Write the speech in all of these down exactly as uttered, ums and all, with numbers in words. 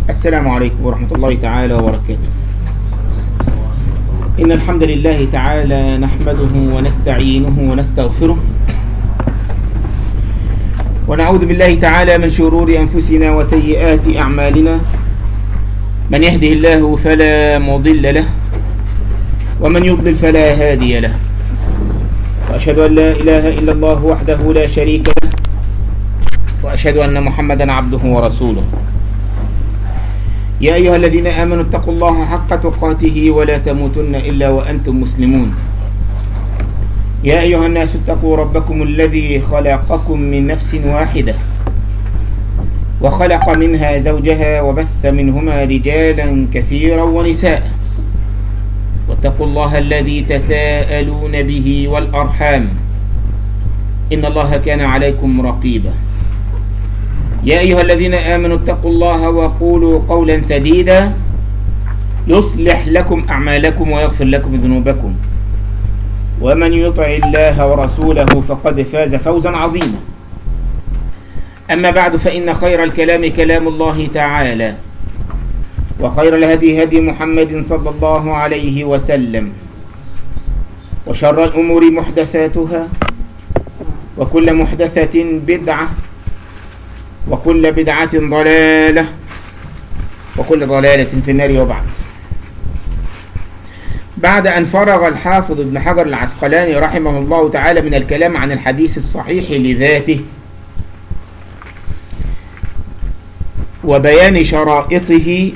السلام عليكم ورحمة الله تعالى وبركاته. إن الحمد لله تعالى نحمده ونستعينه ونستغفره، ونعوذ بالله تعالى من شرور أنفسنا وسيئات أعمالنا. من يهده الله فلا مضل له، ومن يضلل فلا هادي له، وأشهد أن لا إله إلا الله وحده لا شريك له، وأشهد أن محمدا عبده ورسوله. يا أيها الذين آمنوا اتقوا الله حق تقاته ولا تموتن إلا وأنتم مسلمون. يا أيها الناس اتقوا ربكم الذي خلقكم من نفس واحدة، وخلق منها زوجها، وبث منهما رجالا كثيرا ونساء، واتقوا الله الذي تساءلون به والأرحام، إن الله كان عليكم رقيبا. يا أيها الذين آمنوا اتقوا الله وقولوا قولا سديدا يصلح لكم أعمالكم ويغفر لكم ذنوبكم، ومن يطع الله ورسوله فقد فاز فوزا عظيما. أما بعد، فإن خير الكلام كلام الله تعالى، وخير الهدي هدي محمد صلى الله عليه وسلم، وشر الأمور محدثاتها، وكل محدثة بدعة، وكل بدعة ضلالة، وكل ضلالة في النار. وبعد، بعد أن فرغ الحافظ ابن حجر العسقلاني رحمه الله تعالى من الكلام عن الحديث الصحيح لذاته وبيان شرائطه،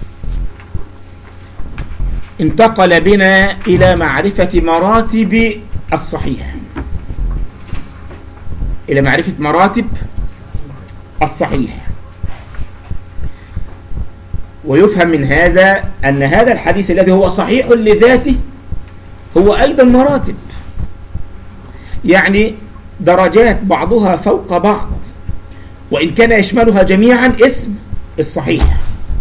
انتقل بنا إلى معرفة مراتب الصحيح، إلى معرفة مراتب الصحيح. ويفهم من هذا أن هذا الحديث الذي هو صحيح لذاته هو أيضا مراتب، يعني درجات بعضها فوق بعض، وإن كان يشملها جميعا اسم الصحيح.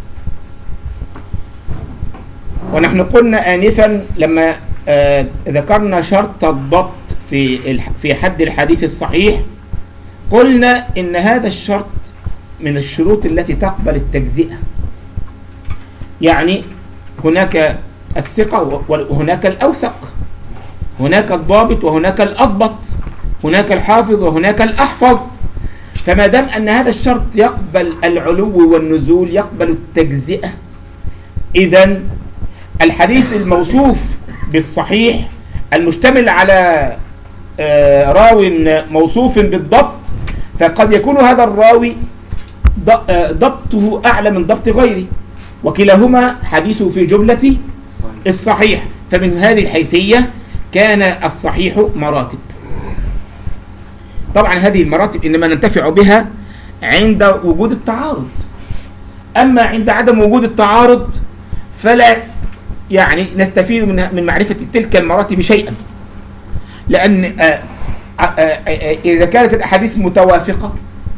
ونحن قلنا آنفا لما آه ذكرنا شرط الضبط في في حد الحديث الصحيح، قلنا إن هذا الشرط من الشروط التي تقبل التجزئة، يعني هناك الثقة وهناك الأوثق، هناك الضابط وهناك الأضبط، هناك الحافظ وهناك الأحفظ. فما دام أن هذا الشرط يقبل العلو والنزول، يقبل التجزئة، إذن الحديث الموصوف بالصحيح المشتمل على راو موصوف بالضبط، فقد يكون هذا الراوي ضبطه أعلى من ضبط غيره، وكلاهما حديثه في جملة الصحيح. فمن هذه الحيثية كان الصحيح مراتب. طبعا هذه المراتب إنما ننتفع بها عند وجود التعارض، أما عند عدم وجود التعارض فلا يعني نستفيد من معرفة تلك المراتب شيئا، لأن آآ آآ إذا كانت الأحاديث متوافقة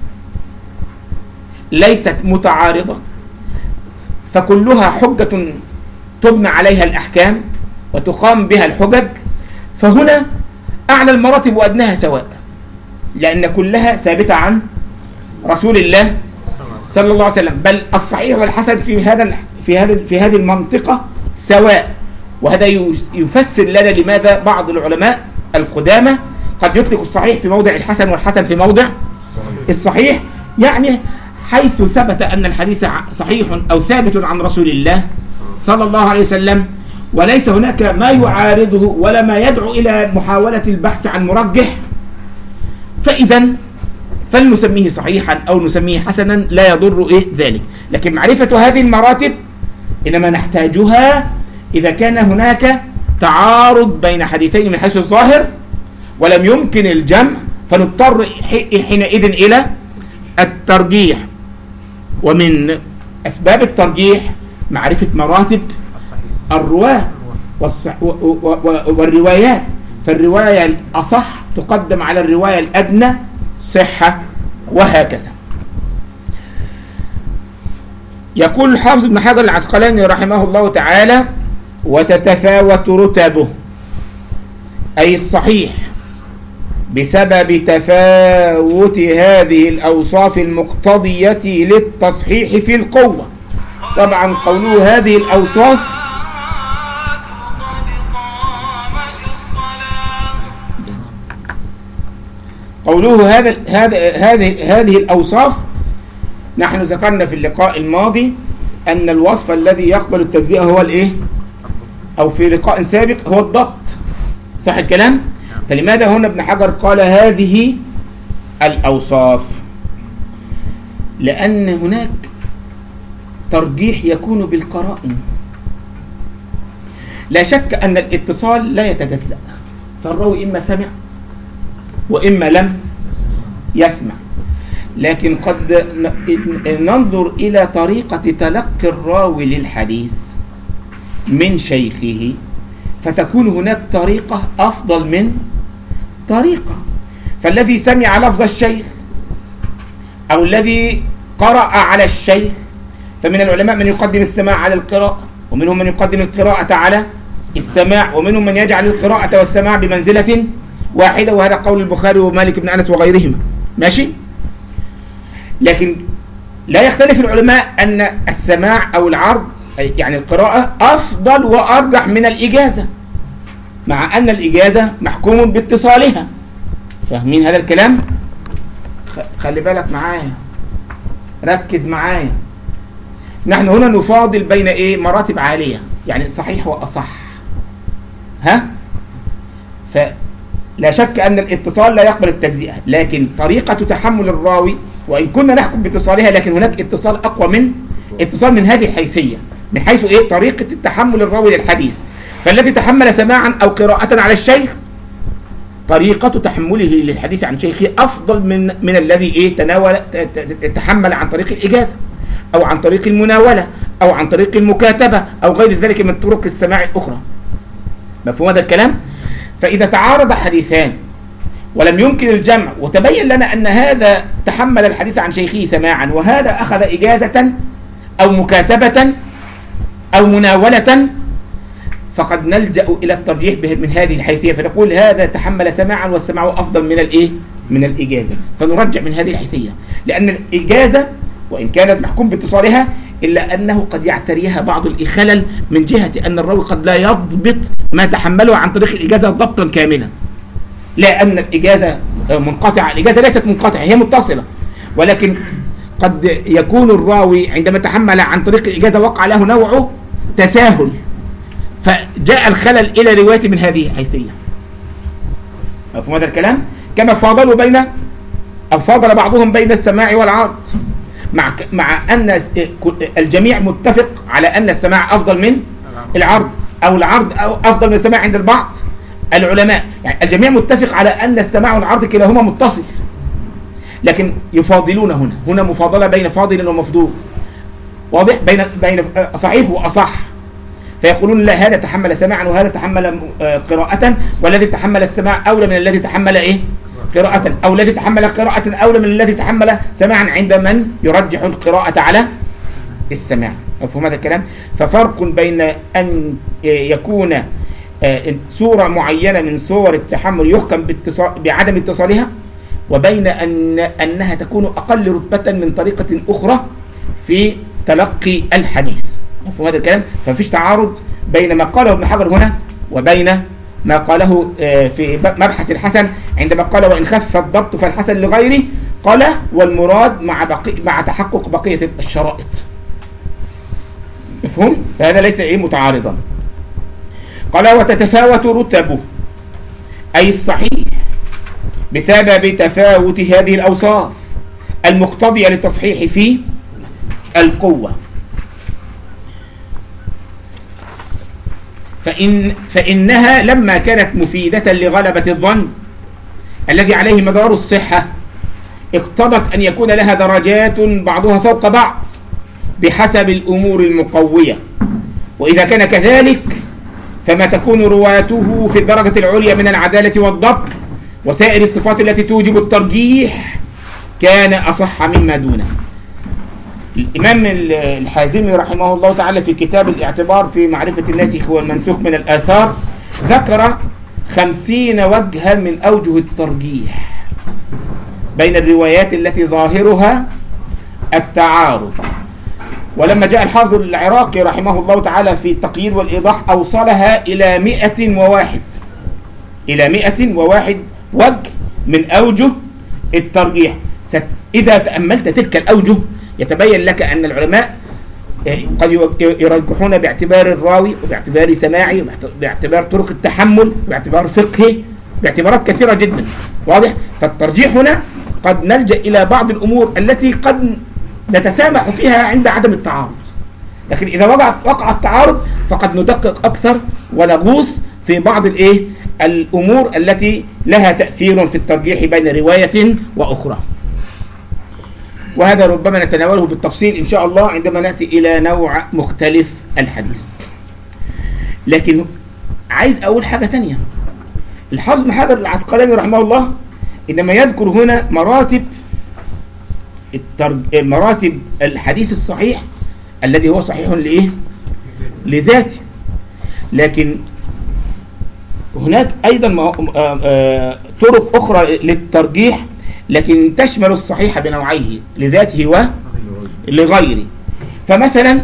ليست متعارضة فكلها حجة تبنى عليها الأحكام وتقام بها الحجج، فهنا أعلى المراتب وأدناها سواء، لأن كلها ثابتة عن رسول الله صلى الله عليه وسلم. بل الصحيح والحسن في هذا في هذا في هذه المنطقة سواء. وهذا يفسر لنا لماذا بعض العلماء القدامى قد يطلق الصحيح في موضع الحسن والحسن في موضع الصحيح، يعني حيث ثبت أن الحديث صحيح أو ثابت عن رسول الله صلى الله عليه وسلم، وليس هناك ما يعارضه ولا ما يدعو إلى محاولة البحث عن مرجح، فإذا فلنسميه صحيحا أو نسميه حسنا، لا يضر إيه ذلك. لكن معرفة هذه المراتب إنما نحتاجها إذا كان هناك تعارض بين حديثين من حيث الظاهر ولم يمكن الجمع، فنضطر حينئذ إلى الترجيح. ومن أسباب الترجيح معرفة مراتب الرواة والروايات، فالرواية الأصح تقدم على الرواية الأدنى صحة، وهكذا. يقول الحافظ ابن حجر العسقلاني رحمه الله تعالى: وتتفاوت رتبه، أي الصحيح، بسبب تفاوت هذه الأوصاف المقتضية للتصحيح في القوة. طبعا قوله هذه الأوصاف قوله هذا هذا هذه هذه الأوصاف، نحن ذكرنا في اللقاء الماضي أن الوصف الذي يقبل التجزئة هو الإيه؟ أو في لقاء سابق هو الضبط، صح الكلام؟ فلماذا هنا ابن حجر قال هذه الأوصاف؟ لأن هناك ترجيح يكون بالقرائن. لا شك أن الاتصال لا يتجزأ، فالراوي إما سمع وإما لم يسمع، لكن قد ننظر إلى طريقة تلقي الراوي للحديث من شيخه، فتكون هناك طريقة أفضل من طريقة. فالذي سمع لفظ الشيخ أو الذي قرأ على الشيخ، فمن العلماء من يقدم السماع على القراءة، ومنهم من يقدم القراءة على السماع، ومنهم من يجعل القراءة والسماع بمنزلة واحدة، وهذا قول البخاري ومالك بن أنس وغيرهما، ماشي؟ لكن لا يختلف العلماء أن السماع أو العرض يعني القراءة أفضل وأرجح من الإجازة، مع أن الإجازة محكوم باتصالها. فاهمين هذا الكلام؟ خلي بالك معايا، ركز معايا. نحن هنا نفاضل بين إيه؟ مراتب عالية، يعني صحيح وأصح، ها؟ فلا شك أن الاتصال لا يقبل التجزئة، لكن طريقة تحمل الراوي وإن كنا نحكم باتصالها، لكن هناك اتصال أقوى من اتصال من هذه الحيثية، من حيث إيه؟ طريقة التحمل الراوي للحديث. فالذي تحمل سماعا أو قراءة على الشيخ، طريقة تحمله للحديث عن شيخه أفضل من من الذي إيه؟ تناول تحمل عن طريق الإجازة أو عن طريق المناولة أو عن طريق المكاتبة أو غير ذلك من طرق السماع الأخرى. مفهوم هذا الكلام؟ فإذا تعارض حديثان ولم يمكن الجمع، وتبين لنا أن هذا تحمل الحديث عن شيخه سماعا وهذا أخذ إجازة أو مكاتبة أو مناولة، فقد نلجأ إلى الترجيح من هذه الحيثية، فنقول هذا تحمل سماعا والسماع أفضل من الإيه؟ من الإجازة، فنرجع من هذه الحيثية، لأن الإجازة وإن كانت محكوم باتصالها إلا أنه قد يعتريها بعض الخلل من جهة أن الراوي قد لا يضبط ما تحمله عن طريق الإجازة ضبطا كاملا، لا أن الإجازة منقطعة، الإجازة ليست منقطعة، هي متصلة، ولكن قد يكون الراوي عندما تحمل عن طريق الإجازة وقع له نوع تساهل، فجاء الخلل إلى رواية من هذه الحيثية. مفهوم هذا الكلام؟ كما فاضلوا بين أو فاضل بعضهم بين السماع والعرض، مع مع أن الجميع متفق على أن السماع أفضل من العرض، أو العرض أو أفضل من السماع عند البعض العلماء، يعني الجميع متفق على أن السماع والعرض كلاهما متصل، لكن يفاضلون هنا هنا مفاضلة بين فاضل ومفضول، واضح؟ بين بين صحيح وأصح، فيقولون لا هذا تحمل سماعا وهذا تحمل قراءة، والذي تحمل السماع أولى من الذي تحمل إيه؟ قراءة، أو الذي تحمل قراءة أولى من الذي تحمل سماعا عند من يرجح القراءة على السماع. مفهوم هذا الكلام؟ ففرق بين أن يكون صورة معينة من صور التحمل يحكم بعدم اتصالها، وبين أن أنها تكون أقل رتبة من طريقة أخرى في تلقي الحديث. مفهوم هذا الكلام؟ فمفيش تعارض بين ما قاله ابن حجر هنا وبين ما قاله في مبحث الحسن عندما قال وإن خف الضبط فالحسن لغيره، قال والمراد مع بقي مع تحقق بقية الشرائط. مفهوم؟ فهذا ليس إيه متعارضا. قال وتتفاوت رتبه أي الصحيح بسبب تفاوت هذه الأوصاف المقتضية للتصحيح في القوة، فإن فإنها لما كانت مفيدة لغلبة الظن الذي عليه مدار الصحة اقتضت أن يكون لها درجات بعضها فوق بعض بحسب الأمور المقوية، وإذا كان كذلك فما تكون رواته في الدرجة العليا من العدالة والضبط وسائر الصفات التي توجب الترجيح كان أصح مما دونه. الإمام الحازمي رحمه الله تعالى في كتاب الاعتبار في معرفة الناسخ والمنسوخ من الآثار ذكر خمسين وجها من أوجه الترجيح بين الروايات التي ظاهرها التعارض، ولما جاء الحافظ العراقي رحمه الله تعالى في التقييد والإيضاح أوصلها إلى مئة وواحد إلى مئة وواحد وجه من أوجه الترجيح. إذا تأملت تلك الأوجه يتبين لك أن العلماء قد يرجحون باعتبار الراوي وباعتبار سماعي وباعتبار طرق التحمل وباعتبار فقهي، باعتبارات كثيرة جدا. واضح؟ فالترجيح هنا قد نلجأ إلى بعض الأمور التي قد نتسامح فيها عند عدم التعارض، لكن إذا وقع وقع التعارض فقد ندقق أكثر ونغوص في بعض الإيه الأمور التي لها تأثير في الترجيح بين رواية وأخرى. وهذا ربما نتناوله بالتفصيل إن شاء الله عندما نأتي إلى نوع مختلف الحديث. لكن عايز أقول حاجة تانية. الحافظ ابن حجر العسقلاني رحمه الله إنما يذكر هنا مراتب الترج... مراتب الحديث الصحيح الذي هو صحيح لإيه؟ لذاته، لكن هناك أيضا طرق أخرى للترجيح لكن تشمل الصحيح بنوعيه لذاته ولغيره. فمثلا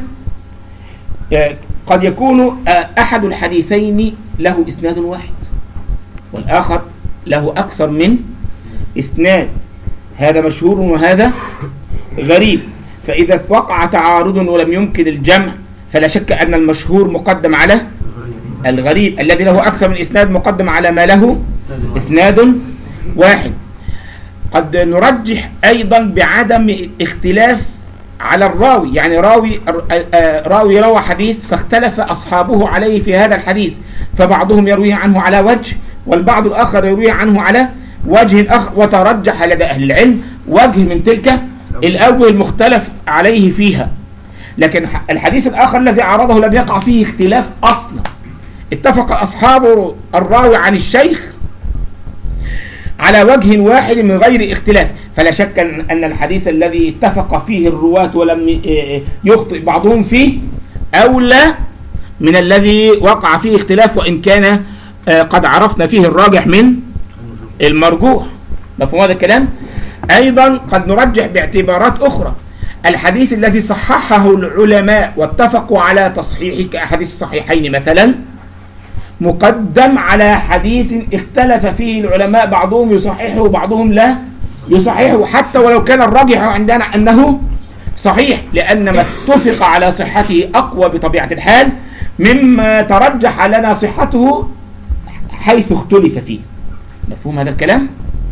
قد يكون أحد الحديثين له إسناد واحد والآخر له أكثر من إسناد، هذا مشهور وهذا غريب. فإذا وقع تعارض ولم يمكن الجمع فلا شك أن المشهور مقدم على الغريب، الذي له أكثر من إسناد مقدم على ما له إسناد واحد. قد نرجح أيضا بعدم اختلاف على الراوي، يعني راوي راوي روى حديث فاختلف أصحابه عليه في هذا الحديث، فبعضهم يرويه عنه على وجه والبعض الآخر يرويه عنه على وجه آخر، وترجح لدى أهل العلم وجه من تلك الأوجه المختلف عليه فيها. لكن الحديث الآخر الذي عرضه لم يقع فيه اختلاف أصلا، اتفق أصحاب الراوي عن الشيخ على وجه واحد من غير اختلاف، فلا شك أن الحديث الذي اتفق فيه الرواة ولم يخطئ بعضهم فيه أولى من الذي وقع فيه اختلاف، وإن كان قد عرفنا فيه الراجح من المرجوح. مفهوم هذا الكلام؟ أيضا قد نرجح باعتبارات أخرى الحديث الذي صححه العلماء واتفقوا على تصحيحه كأحاديث الصحيحين مثلا مقدم على حديث اختلف فيه العلماء، بعضهم يصححه وبعضهم لا يصححه، حتى ولو كان الراجح عندنا أنه صحيح، لأن ما اتفق على صحته أقوى بطبيعة الحال مما ترجح لنا صحته حيث اختلف فيه. مفهوم هذا الكلام؟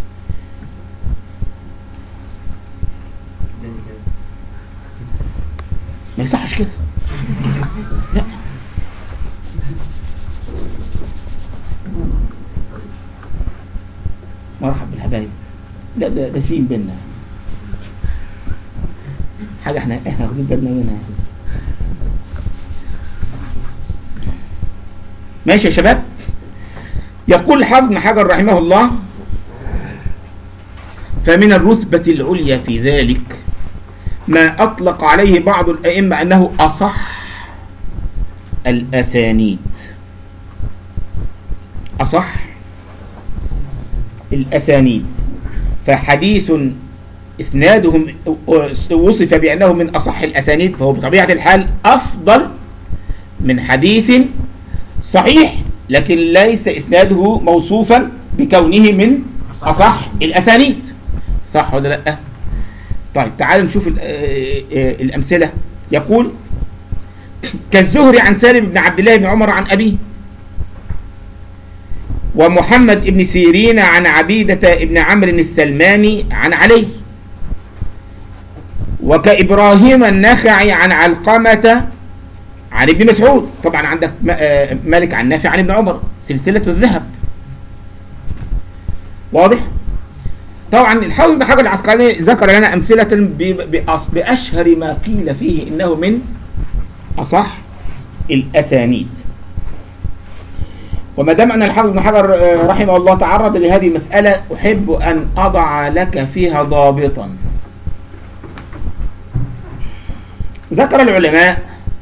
ما يصحش كده. لا مرحب بالحبايب. لا ده ده سين بينا حاجه احنا احنا واخدين بالنا منها. ماشي يا شباب. يقول الحافظ ابن حجر رحمه الله: فمن الرتبة العليا في ذلك ما أطلق عليه بعض الأئمة أنه أصح الأسانيد. أصح الأسانيد، فحديث إسنادهم وصف بأنه من أصح الأسانيد فهو بطبيعة الحال أفضل من حديث صحيح لكن ليس إسناده موصوفا بكونه من أصح الأسانيد. صح ولا لا؟ طيب تعالوا نشوف الأمثلة. يقول: كالزهري عن سالم بن عبد الله بن عمر عن أبيه، ومحمد بن سيرين عن عبيدة بن عمرو السلماني عن علي، وكإبراهيم النخعي عن علقمة عن ابن مسعود. طبعا عندك مالك عن نافع عن ابن عمر، سلسلة الذهب. واضح؟ طبعا الحافظ ابن حجر العسقلاني ذكر لنا أمثلة بأشهر ما قيل فيه إنه من أصح الأسانيد. وما دام أن الحافظ ابن حجر رحمه الله تعرض لهذه المسألة أحب أن أضع لك فيها ضابطا. ذكر العلماء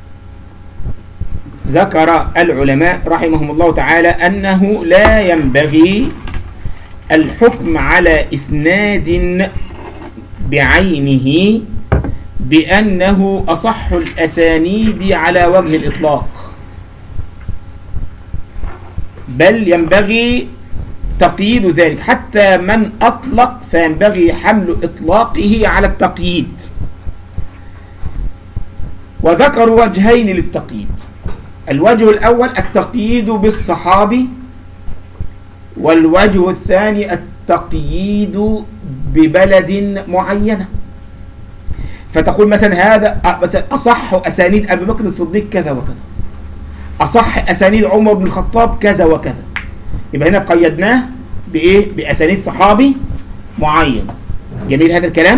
ذكر العلماء رحمهم الله تعالى أنه لا ينبغي الحكم على إسناد بعينه بأنه أصح الأسانيد على وجه الإطلاق، بل ينبغي تقييد ذلك، حتى من أطلق فينبغي حمل إطلاقه على التقييد. وذكروا وجهين للتقييد: الوجه الأول التقييد بالصحابي، والوجه الثاني التقييد ببلد معينة. فتقول مثلا هذا أصح أسانيد أبي بكر الصديق كذا وكذا، أصح أسانيد عمر بن الخطاب كذا وكذا، يبقى هنا قيدناه بإيه؟ بأسانيد صحابي معين. جميل هذا الكلام.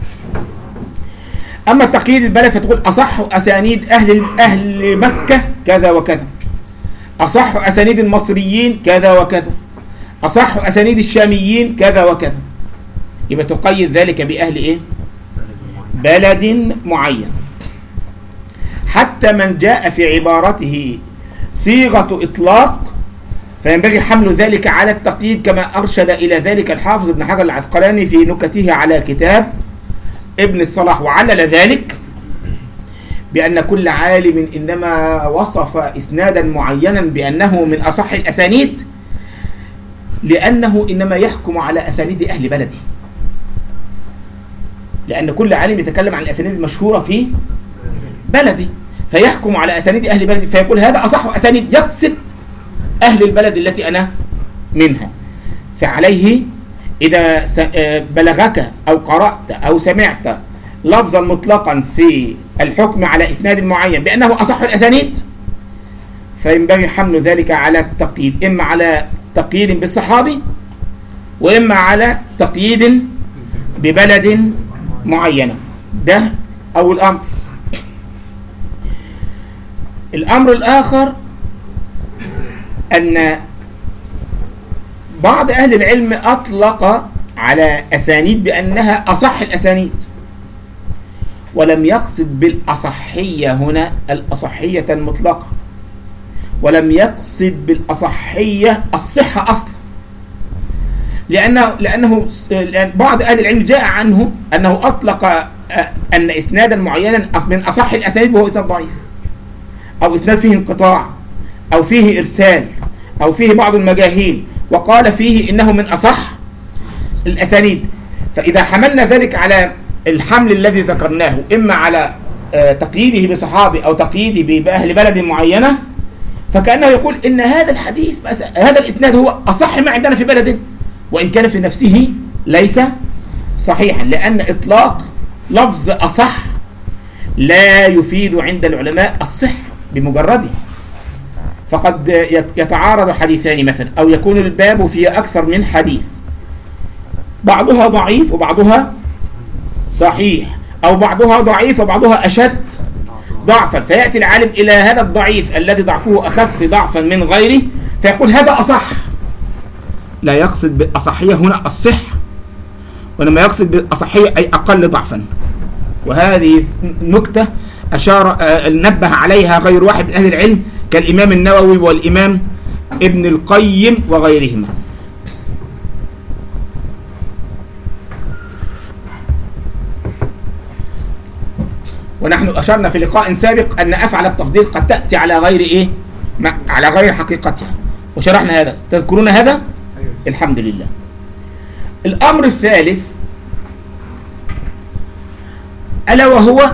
أما تقييد البلد فتقول أصح أسانيد أهل أهل مكة كذا وكذا، أصح أسانيد المصريين كذا وكذا، أصح أسانيد الشاميين كذا وكذا. يبقى تقيد ذلك بأهل إيه؟ بلد معين. حتى من جاء في عبارته صيغة إطلاق فينبغي حمل ذلك على التقييد، كما أرشد إلى ذلك الحافظ ابن حجر العسقلاني في نكته على كتاب ابن الصلاح، وعلل ذلك بأن كل عالم إنما وصف إسنادا معينا بأنه من أصح الأسانيد لأنه إنما يحكم على أسانيد أهل بلده، لأن كل عالم يتكلم عن الأسانيد المشهورة في بلدي فيحكم على أسانيد أهل بلدي، فيقول هذا أصح أسانيد، يقصد أهل البلد التي أنا منها. فعليه إذا بلغك أو قرأت أو سمعت لفظا مطلقا في الحكم على إسناد معين بأنه أصح الأسانيد فينبغي حمل ذلك على التقييد، إما على تقييد بالصحابي وإما على تقييد ببلد معينة. ده أول أمر. الأمر الآخر أن بعض أهل العلم أطلق على أسانيد بأنها أصح الأسانيد، ولم يقصد بالأصحية هنا الأصحية المطلقة، ولم يقصد بالأصحية الصحة أصلا، لأنه, لأنه لأن بعض أهل العلم جاء عنه أنه أطلق أن إسنادا معينا من أصح الأسانيد وهو إسناد ضعيف، أو إسناد فيه انقطاع، أو فيه إرسال، أو فيه بعض المجاهيل، وقال فيه إنه من أصح الأسانيد. فإذا حملنا ذلك على الحمل الذي ذكرناه، إما على تقييده بصحابي أو تقييده بأهل بلد معينة، فكأنه يقول إن هذا الحديث هذا الإسناد هو أصح ما عندنا في بلد، وإن كان في نفسه ليس صحيحا، لأن إطلاق لفظ أصح لا يفيد عند العلماء الصح بمجرده. فقد يتعارض حديثان مثلا، أو يكون الباب فيه أكثر من حديث، بعضها ضعيف وبعضها صحيح، أو بعضها ضعيف وبعضها أشد ضعفا، فيأتي العالم إلى هذا الضعيف الذي ضعفه أخف ضعفا من غيره فيقول هذا أصح، لا يقصد بالأصحية هنا الصح، ولما يقصد بالأصحية أي أقل ضعفا. وهذه نكتة أشار نبه عليها غير واحد من أهل العلم كالإمام النووي والإمام ابن القيم وغيرهما. ونحن أشرنا في لقاء سابق أن أفعل التفضيل قد تأتي على غير إيه؟ على غير حقيقتها، وشرحنا هذا. تذكرون هذا؟ الحمد لله. الأمر الثالث ألا وهو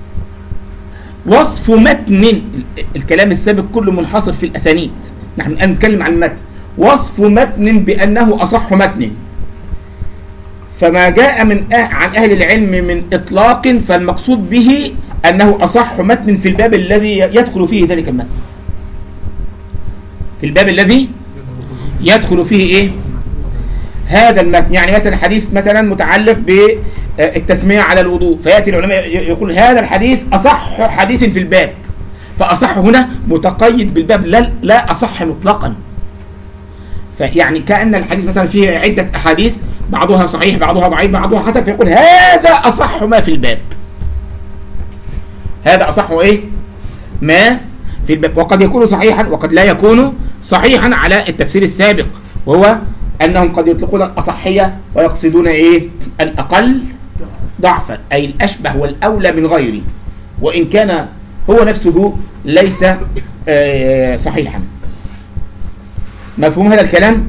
وصف متن. الكلام السابق كله منحصر في الأسانيد، نحن الآن نتكلم عن المتن. وصف متن بأنه أصح متن، فما جاء من عن أهل العلم من إطلاق فالمقصود به أنه أصح متن في الباب الذي يدخل فيه ذلك المتن، في الباب الذي يدخل فيه إيه؟ هذا المتن. يعني مثلا حديث مثلا متعلق بالتسمية على الوضوء، فيأتي العلماء يقول هذا الحديث أصح حديث في الباب، فأصح هنا متقيد بالباب، لا, لا أصح مطلقا. فيعني كأن الحديث مثلا فيه عدة أحاديث بعضها صحيح بعضها ضعيف بعضها حسن، فيقول هذا أصح ما في الباب، هذا أصح إيه؟ ما في الباب. وقد يكون صحيحا وقد لا يكون صحيحا على التفسير السابق، وهو أنهم قد يطلقون الأصحية ويقصدون إيه؟ الأقل ضعفا، أي الأشبه والأولى من غيره، وإن كان هو نفسه ليس صحيحا. مفهوم هذا الكلام؟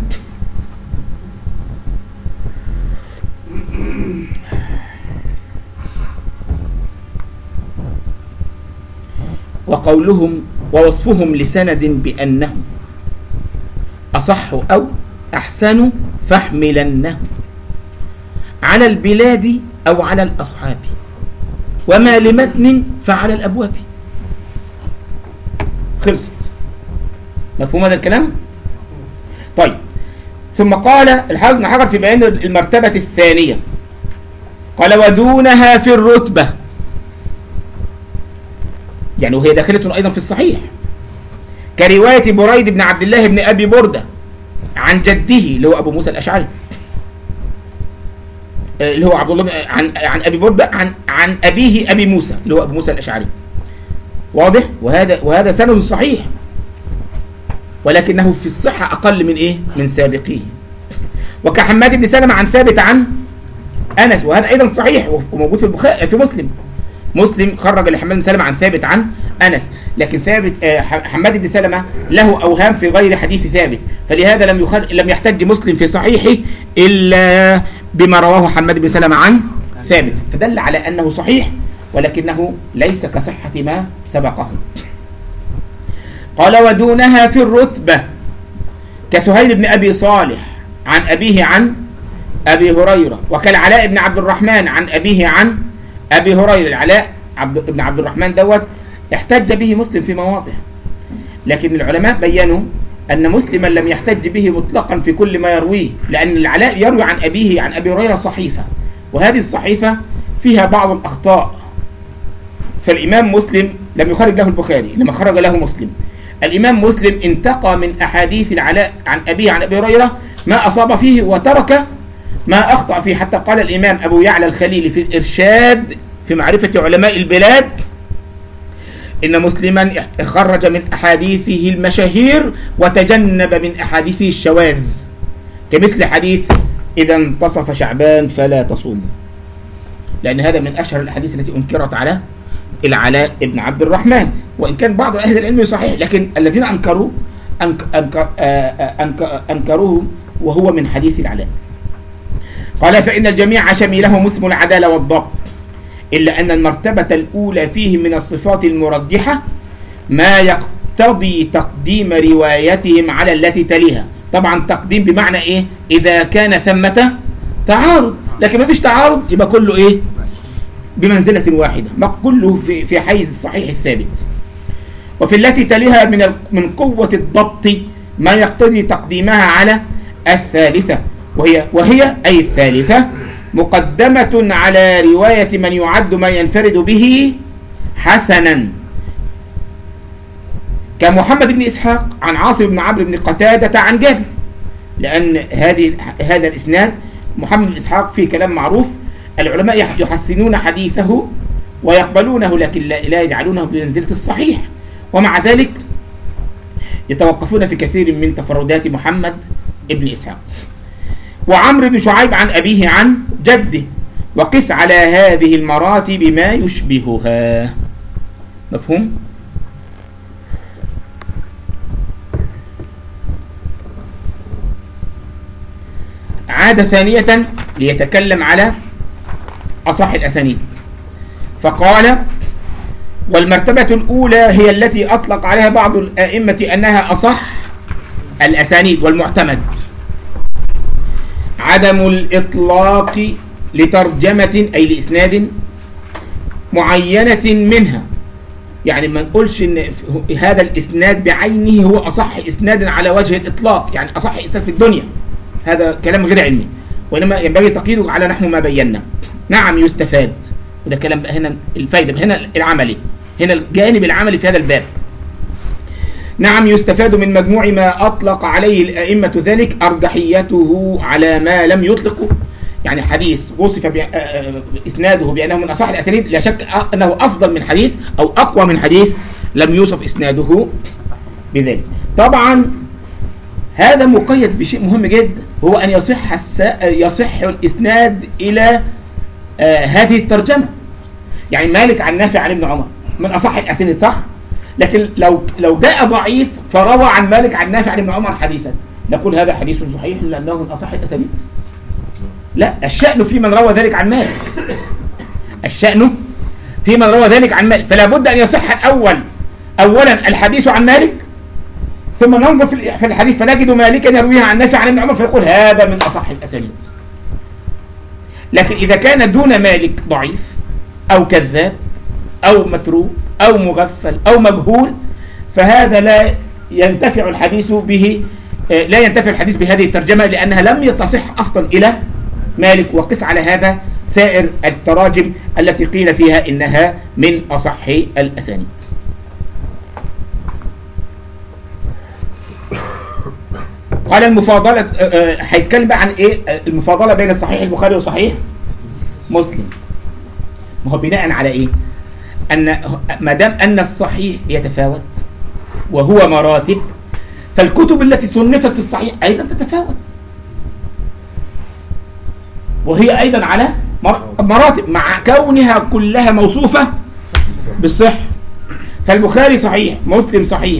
وقولهم ووصفهم لسند بأنه أصح أو أحسن فاحملنه على البلاد أو على الأصحاب، وما لمتن فعلى الأبواب. خلصت. مفهوم هذا الكلام؟ طيب، ثم قال الحافظ بن حجر في بيان المرتبة الثانية، قال ودونها في الرتبة، يعني وهي داخلة أيضا في الصحيح، كرواية بريد بن عبد الله بن أبي بردة عن جده اللي هو أبو موسى الأشعري، اللي هو عبد الله عن عن أبي بردة عن عن أبيه أبي موسى اللي هو أبو موسى الأشعري. واضح؟ وهذا وهذا سند صحيح، ولكنه في الصحة أقل من إيه؟ من سابقيه. وكحماد بن سلمة عن ثابت عن أنس، وهذا أيضا صحيح وموجود في البخاري في مسلم. مسلم خرج لحماد بن سلمة عن ثابت عن أنس، لكن ثابت حماد بن سلمة له أوهام في غير حديث ثابت، فلهذا لم يخر... لم يحتج مسلم في صحيحه إلا بما رواه حماد بن سلمة عن ثابت، فدل على أنه صحيح ولكنه ليس كصحة ما سبقه. قال ودونها في الرتبة كسهيل بن أبي صالح عن أبيه عن أبي هريرة، وكالعلاء بن عبد الرحمن عن أبيه عن أبي هريرة. العلاء عبد ابن عبد الرحمن دوت احتج به مسلم في مواضع، لكن العلماء بيّنوا أن مسلما لم يحتج به مطلقا في كل ما يرويه، لأن العلاء يروي عن أبيه عن أبي هريرة صحيفة، وهذه الصحيفة فيها بعض الأخطاء، فالإمام مسلم لم يخرج له البخاري لما خرج له مسلم. الإمام مسلم انتقى من أحاديث العلاء عن أبيه عن أبي هريرة ما أصاب فيه وترك ما أخطأ فيه، حتى قال الإمام أبو يعلى الخليلي في الإرشاد في معرفة علماء البلاد إن مسلما خرج من أحاديثه المشاهير وتجنب من أحاديثه الشواذ، كمثل حديث إذا انتصف شعبان فلا تصوموا، لأن هذا من أشهر الأحاديث التي أنكرت على العلاء ابن عبد الرحمن، وإن كان بعض أهل العلم صحيح، لكن الذين أنكروا أنك أنك أنك أنكروه وهو من حديث العلاء. قال فإن الجميع شمله مسلم العدالة والضبط، إلا أن المرتبة الأولى فيه من الصفات المرجحة ما يقتضي تقديم روايتهم على التي تليها. طبعا تقديم بمعنى إيه؟ إذا كان ثمة تعارض، لكن ما فيش تعارض يبقى كله إيه؟ بمنزلة واحدة، ما كله في في حيز الصحيح الثابت. وفي التي تليها من من قوة الضبط ما يقتضي تقديمها على الثالثة، وهي وهي أي الثالثة مقدمة على رواية من يعد ما ينفرد به حسنا، كمحمد بن إسحاق عن عاصم بن عمرو بن قتادة عن جابر، لأن هذه هذا الإسناد محمد بن إسحاق فيه كلام معروف، العلماء يحسنون حديثه ويقبلونه، لكن لا يجعلونه بمنزلة الصحيح، ومع ذلك يتوقفون في كثير من تفردات محمد بن إسحاق. وعمرو بن شعيب عن أبيه عن جده، وقس على هذه المراتب ما يشبهها. مفهوم؟ عاد ثانية ليتكلم على أصح الأسانيد، فقال والمرتبة الأولى هي التي أطلق عليها بعض الأئمة أنها أصح الأسانيد والمعتمد، عدم الإطلاق لترجمة أي لإسناد معينة منها، يعني ما نقولش إن هذا الإسناد بعينه هو أصح إسناد على وجه الإطلاق، يعني أصح إسناد في الدنيا، هذا كلام غير علمي، وإنما ينبغي تقييده على نحو ما بينا. نعم يستفاد، وده كلام بقى هنا الفايدة، هنا العملي، هنا الجانب العملي في هذا الباب. نعم يستفاد من مجموع ما أطلق عليه الأئمة ذلك أرجحيته على ما لم يطلقه، يعني حديث وصف إسناده بأنه من أصح الأسانيد لا شك أنه أفضل من حديث أو أقوى من حديث لم يوصف إسناده بذلك. طبعا هذا مقيد بشيء مهم جدا، هو أن يصح الس... يصح الإسناد إلى آه هذه الترجمة. يعني مالك عن نافع عن ابن عمر من أصح الأسانيد صح؟ لكن لو لو جاء ضعيف فروى عن مالك عن نافع عن ابن عمر حديثا، نقول هذا حديث صحيح لأنه من أصح الأسانيد؟ لا، الشأن في من روى ذلك عن مالك، الشأن في من روى ذلك عن مالك، فلا بد أن يصح الأول أولا الحديث عن مالك، ثم ننظر في الحديث فنجد مالكا يرويها عن نافع عن ابن عمر فيقول هذا من أصح الأسانيد. لكن إذا كان دون مالك ضعيف أو كذاب أو متروك أو مغفل أو مجهول فهذا لا ينتفع الحديث به، لا ينتفع الحديث بهذه الترجمة لأنها لم تصح أصلا إلى مالك. وقس على هذا سائر التراجم التي قيل فيها إنها من أصح الأسانيد. قال المفاضلة، هيتكلم بقى عن إيه المفاضلة بين صحيح البخاري وصحيح مسلم. ما هو بناء على إيه؟ أن ما دام أن الصحيح يتفاوت وهو مراتب، فالكتب التي صنفت في الصحيح أيضا تتفاوت وهي أيضا على مراتب مع كونها كلها موصوفة بالصحة. فالبخاري صحيح، مسلم صحيح،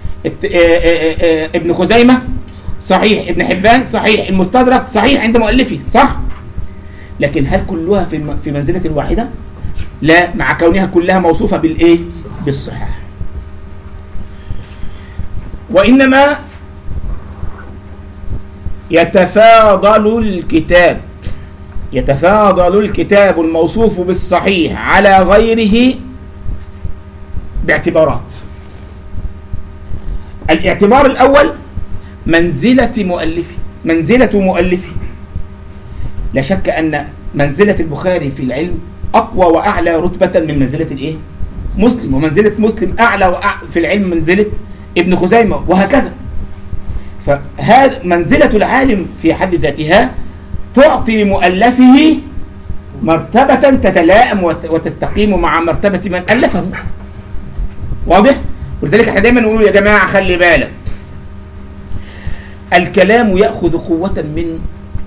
ابن خزيمة صحيح، ابن حبان صحيح، المستدرك صحيح عند مؤلفه صح؟ لكن هل كلها في في منزلة واحدة؟ لا، مع كونها كلها موصوفة بالإيه؟ بالصحة. وإنما يتفاضل الكتاب يتفاضل الكتاب الموصوف بالصحيح على غيره باعتبارات. الاعتبار الأول منزلة مؤلفه منزلة مؤلفه لا شك أن منزلة البخاري في العلم أقوى وأعلى رتبة من منزلة الإيه؟ مسلم، ومنزلة مسلم أعلى وأعلى في العلم منزلة ابن خزيمة وهكذا. فهذا منزلة العالم في حد ذاتها تعطي لمؤلفه مرتبة تتلائم وتستقيم مع مرتبة من ألفه. واضح؟ ولذلك احنا دايما نقول يا جماعة خلي بالك، الكلام يأخذ قوة من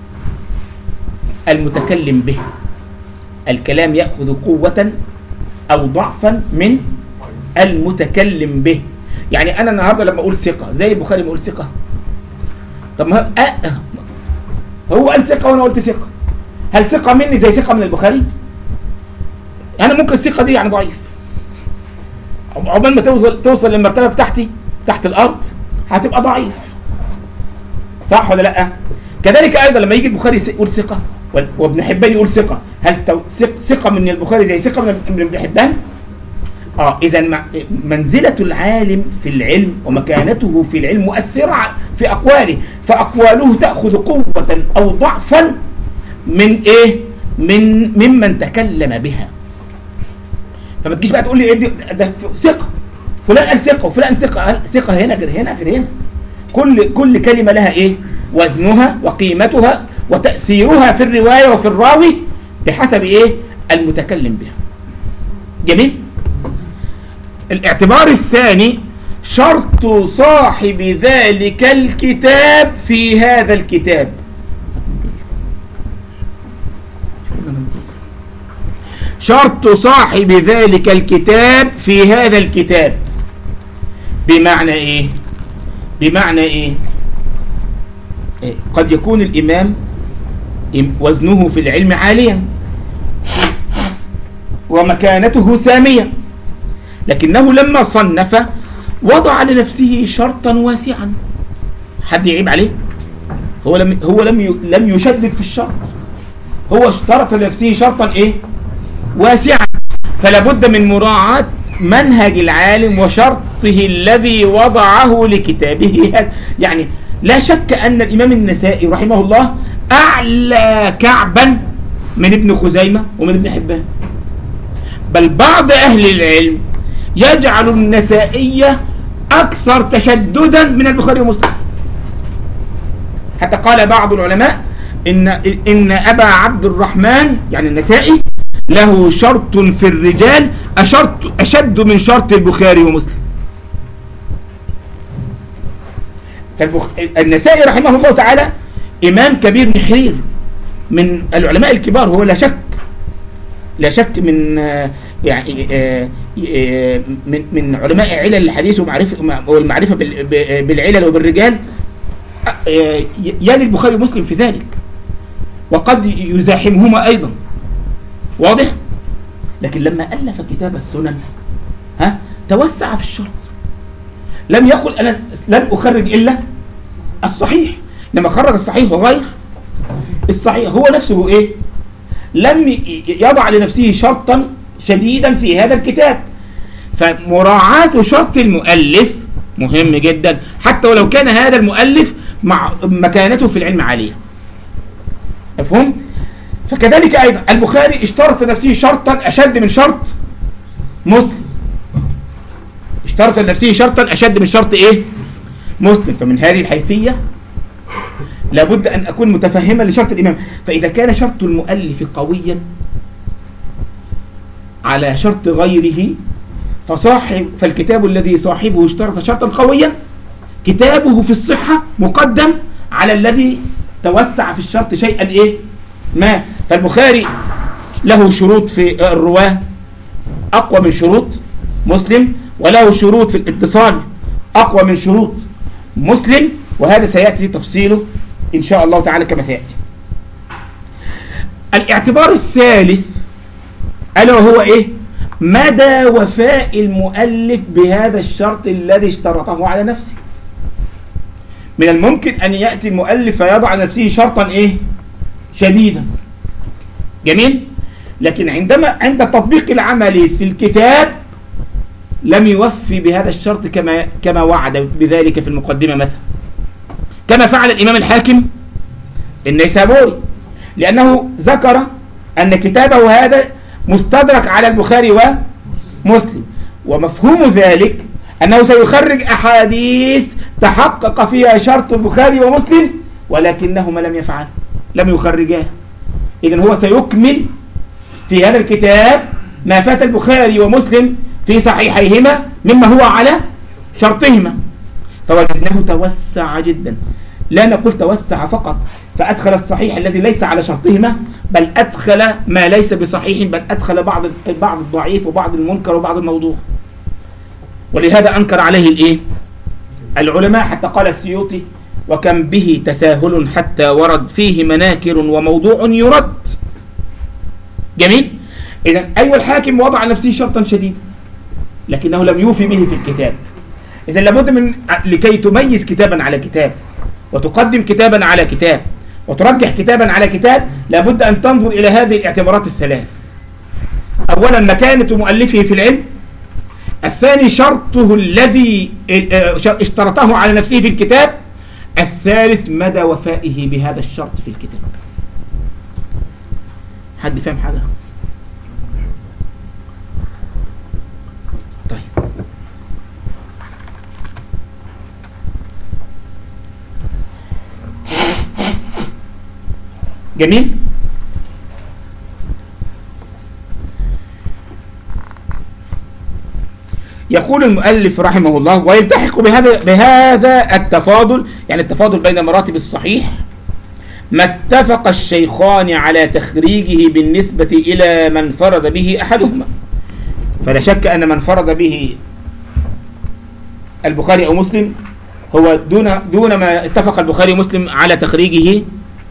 المتكلم به، الكلام يأخذ قوة أو ضعفا من المتكلم به. يعني أنا النهاردة لما أقول ثقة زي البخاري ما أقول ثقة، طب ما أه هو قال ثقة وأنا قلت ثقة، هل ثقة مني زي ثقة من البخاري؟ أنا ممكن الثقة دي يعني ضعيف، عقبال ما توصل توصل للمرتبة بتاعتي تحت الأرض هتبقى ضعيف، صح ولا لأ؟ كذلك أيضا لما يجي البخاري يقول ثقة وابن حبان يقول ثقة، هل ثقة من البخاري زي ثقة من ابن حبان؟ آه إذا منزلة العالم في العلم ومكانته في العلم مؤثرة في أقواله، فأقواله تأخذ قوة أو ضعفا من إيه؟ من ممن تكلم بها. فما تجيش بقى تقول لي إيه ده ثقة، فلان قال ثقة وفلان ثقة، ثقة هنا غير هنا غير هنا. كل كل كلمة لها إيه؟ وزنها وقيمتها وتأثيرها في الرواية وفي الراوي بحسب إيه؟ المتكلم بها. جميل؟ الاعتبار الثاني شرط صاحب ذلك الكتاب في هذا الكتاب. شرط صاحب ذلك الكتاب في هذا الكتاب بمعنى ايه؟ بمعنى ايه؟ قد يكون الإمام وزنه في العلم عاليا ومكانته سامية، لكنه لما صنف وضع لنفسه شرطا واسعا. حد يعيب عليه؟ هو لم هو لم لم يشدد في الشرط، هو اشترط لنفسه شرطا ايه؟ واسعا. فلا بد من مراعاة منهج العالم وشرطه الذي وضعه لكتابه هذا. يعني لا شك أن الإمام النسائي رحمه الله أعلى كعبا من ابن خزيمة ومن ابن حبان، بل بعض أهل العلم يجعل النسائية أكثر تشددا من البخاري ومسلم. حتى قال بعض العلماء إن إن أبا عبد الرحمن يعني النسائي له شرط في الرجال أشرط أشد من شرط البخاري ومسلم. فالنسائي رحمه الله تعالى إمام كبير نحرير من العلماء الكبار، هو لا شك لا شك من يعني من من علماء علل الحديث ومعرفة والمعرفة بالعلل وبالرجال، يلي البخاري ومسلم في ذلك، وقد يزاحمهما أيضا، واضح؟ لكن لما ألف كتاب السنن ها توسع في الشرط، لم يقل أنا لن أخرج إلا الصحيح، لما خرج الصحيح وغير الصحيح هو نفسه إيه؟ لم يضع لنفسه شرطا شديدا في هذا الكتاب. فمراعاة شرط المؤلف مهم جدا، حتى ولو كان هذا المؤلف مع مكانته في العلم عالية. مفهوم؟ فكذلك أيضا البخاري اشترط لنفسه شرطا أشد من شرط مسلم، اشترط لنفسه شرطا أشد من شرط إيه؟ مسلم. فمن هذه الحيثية لابد أن أكون متفهما لشرط الإمام. فإذا كان شرط المؤلف قويا على شرط غيره، فصاحب فالكتاب الذي صاحبه اشترط شرطا قويا كتابه في الصحة مقدم على الذي توسع في الشرط شيئا إيه؟ ما. فالبخاري له شروط في الرواة أقوى من شروط مسلم، وله شروط في الاتصال أقوى من شروط مسلم، وهذا سيأتي تفصيله إن شاء الله تعالى كما سيأتي. الاعتبار الثالث ألا وهو إيه؟ مدى وفاء المؤلف بهذا الشرط الذي اشترطه على نفسه. من الممكن أن يأتي المؤلف فيضع نفسه شرطا إيه؟ شديدا، جميل، لكن عندما عند التطبيق العملي في الكتاب لم يوفي بهذا الشرط كما كما وعد بذلك في المقدمة مثلا، كما فعل الإمام الحاكم النيسابوري، لأنه ذكر أن كتابه هذا مستدرك على البخاري ومسلم، ومفهوم ذلك أنه سيخرج أحاديث تحقق فيها شرط البخاري ومسلم ولكنهما لم يفعل لم يخرجاه. إذن هو سيكمل في هذا الكتاب ما فات البخاري ومسلم في صحيحيهما مما هو على شرطهما. فوجدناه توسع جدا، لا نقول توسع فقط فأدخل الصحيح الذي ليس على شرطهما، بل أدخل ما ليس بصحيح، بل أدخل بعض بعض الضعيف وبعض المنكر وبعض الموضوع. ولهذا أنكر عليه الإيه؟ العلماء، حتى قال السيوطي: وكم به تساهل حتى ورد فيه مناكر وموضوع يرد. جميل. إذن أيوة الحاكم وضع نفسه شرطا شديدا لكنه لم يوفي به في الكتاب. إذن لابد من لكي تميز كتابا على كتاب وتقدم كتابا على كتاب وترجح كتابا على كتاب، لابد أن تنظر إلى هذه الاعتبارات الثلاث. أولا مكانة مؤلفه في العلم، الثاني شرطه الذي اشترطه على نفسه في الكتاب، الثالث مدى وفائه بهذا الشرط في الكتاب. حد فهم حاجة؟ طيب، جميل. يقول المؤلف رحمه الله: ويلتحق بهذا بهذا التفاضل، يعني التفاضل بين مراتب الصحيح، ما اتفق الشيخان على تخريجه بالنسبة إلى من فرد به أحدهما. فلا شك أن من فرد به البخاري أو مسلم هو دون دون ما اتفق البخاري ومسلم على تخريجه،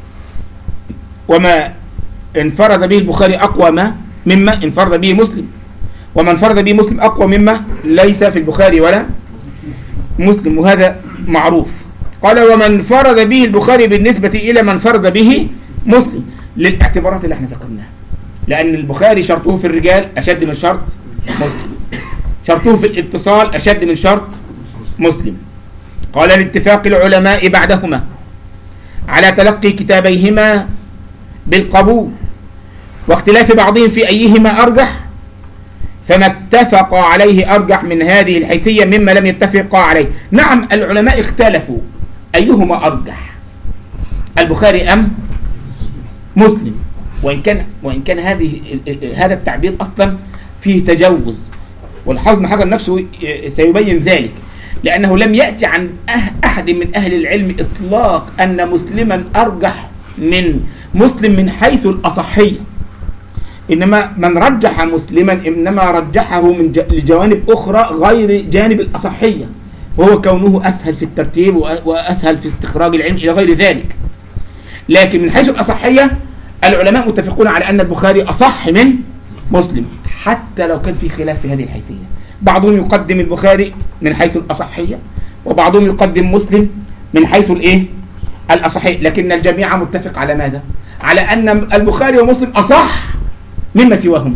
وما انفرد به البخاري أقوى ما مما انفرد به مسلم، ومن فرد به مسلم أقوى مما ليس في البخاري ولا مسلم، وهذا معروف. قال: ومن فرد به البخاري بالنسبة إلى من فرد به مسلم، للاعتبارات اللي احنا ذكرناها، لأن البخاري شرطه في الرجال أشد من شرط مسلم، شرطه في الاتصال أشد من شرط مسلم. قال: لاتفاق العلماء بعدهما على تلقي كتابيهما بالقبول، واختلاف بعضهم في أيهما أرجح، فما اتفق عليه أرجح من هذه الحيثية مما لم يتفقا عليه. نعم، العلماء اختلفوا أيهما أرجح، البخاري أم مسلم، وإن كان وإن كان هذه هذا التعبير أصلا فيه تجوز، والحافظ بن حجر نفسه سيبين ذلك، لأنه لم يأتي عن أحد من أهل العلم إطلاق أن مسلما أرجح من مسلم من حيث الأصحية. إنما من رجح مسلما إنما رجحه من جوانب أخرى غير جانب الأصحية، وهو كونه أسهل في الترتيب وأسهل في استخراج العلم إلى غير ذلك. لكن من حيث الأصحية العلماء متفقون على أن البخاري أصح من مسلم، حتى لو كان في خلاف في هذه الحيثية. بعضهم يقدم البخاري من حيث الأصحية، وبعضهم يقدم مسلم من حيث الإيه؟ الأصحية، لكن الجميع متفق على ماذا؟ على أن البخاري ومسلم أصح مما سواهما.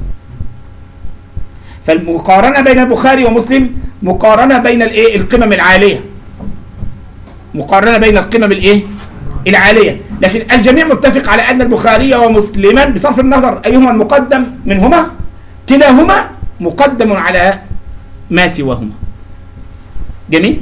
فالمقارنة بين البخاري ومسلم مقارنة بين الإيه؟ القمم العالية، مقارنة بين القمم الإيه؟ العالية. لكن الجميع متفق على أن البخاري ومسلما بصرف النظر أيهما المقدم منهما كلاهما مقدم على ما سواهما. جميل.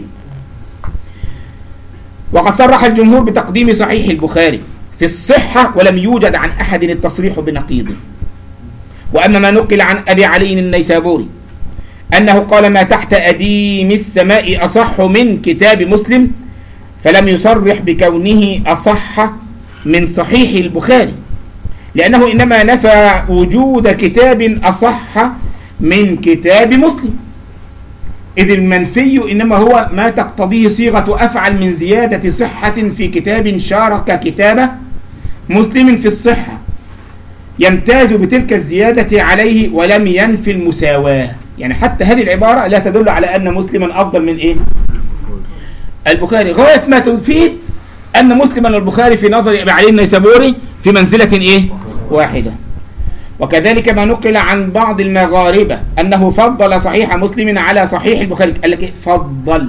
وقد صرح الجمهور بتقديم صحيح البخاري في الصحة، ولم يوجد عن أحد التصريح بنقيضه. وأما ما نقل عن أبي علي النيسابوري أنه قال ما تحت أديم السماء أصح من كتاب مسلم، فلم يصرح بكونه أصح من صحيح البخاري، لأنه إنما نفى وجود كتاب أصح من كتاب مسلم، إذ المنفي إنما هو ما تقتضيه صيغة أفعل من زيادة صحة في كتاب شارك كتاب مسلم في الصحة، يمتاز بتلك الزيادة عليه ولم ينفي المساواة. يعني حتى هذه العبارة لا تدل على أن مسلما أفضل من إيه؟ البخاري، غاية ما تفيد أن مسلما والبخاري في نظر أبي علي النيسابوري في منزلة إيه؟ واحدة. وكذلك ما نقل عن بعض المغاربة أنه فضل صحيح مسلم على صحيح البخاري. قال لك إيه؟ فضل،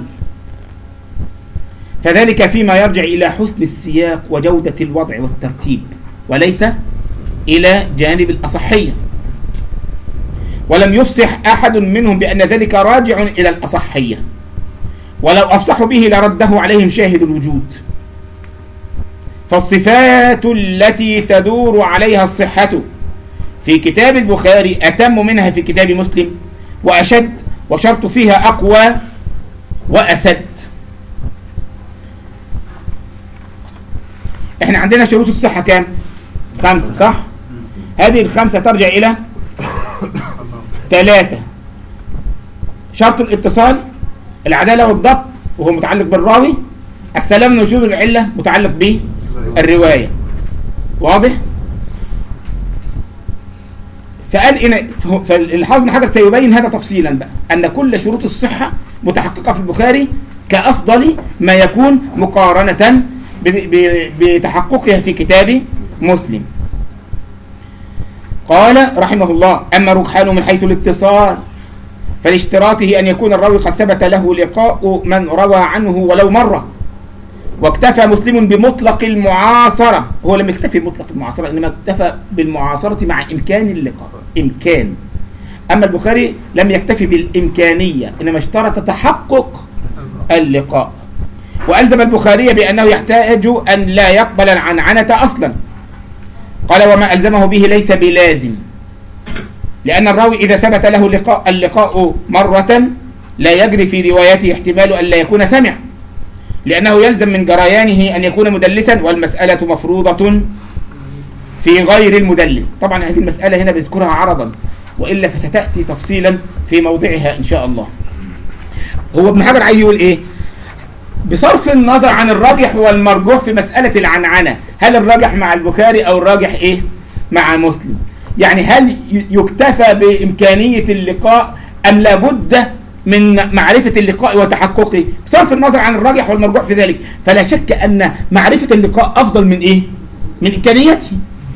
فذلك فيما يرجع إلى حسن السياق وجودة الوضع والترتيب، وليس إلى جانب الأصحية. ولم يفصح أحد منهم بأن ذلك راجع إلى الأصحية، ولو أفصحوا به لرده عليهم شاهد الوجود. فالصفات التي تدور عليها الصحة في كتاب البخاري أتم منها في كتاب مسلم وأشد، وشرط فيها أقوى وأسد. احنا عندنا شروط الصحة كام؟ خمسة، صح؟ هذه الخمسة ترجع إلى ثلاثة: شرط الاتصال، العدالة والضبط وهو متعلق بالراوي، السلام من وجود العلة متعلق بالرواية. واضح؟ فقال إن فالحافظ بن حجر سيبين هذا تفصيلا بقى، أن كل شروط الصحة متحققة في البخاري كأفضل ما يكون مقارنة بتحققها في كتاب مسلم. قال رحمه الله: أما رجحانه من حيث الاتصال فلاشتراطه أن يكون الراوي قد ثبت له لقاء من روى عنه ولو مرة، واكتفى مسلم بمطلق المعاصرة. هو لم يكتفي بمطلق المعاصرة، إنما اكتفى بالمعاصرة مع إمكان اللقاء، إمكان. أما البخاري لم يكتفي بالإمكانية، إنما اشترط تحقق اللقاء. وألزم البخاري بأنه يحتاج أن لا يقبل العنعنة أصلا. قال: وما ألزمه به ليس بلازم، لأن الراوي إذا ثبت له اللقاء, اللقاء مرة لا يجري في روايته احتمال أن لا يكون سمع، لأنه يلزم من جريانه أن يكون مدلسا، والمسألة مفروضة في غير المدلس. طبعا هذه المسألة هنا بذكرها عرضا، وإلا فستأتي تفصيلا في موضعها إن شاء الله. هو ابن حجر عايز يقول إيه؟ بصرف النظر عن الراجح والمرجوح في مسألة العنعنة، هل الراجح مع البخاري أو الراجح إيه؟ مع مسلم؟ يعني هل يكتفى بإمكانية اللقاء أم لابد من معرفة اللقاء وتحققه؟ بصرف النظر عن الراجح والمرجوح في ذلك، فلا شك أن معرفة اللقاء أفضل من إيه؟ من إمكانيته.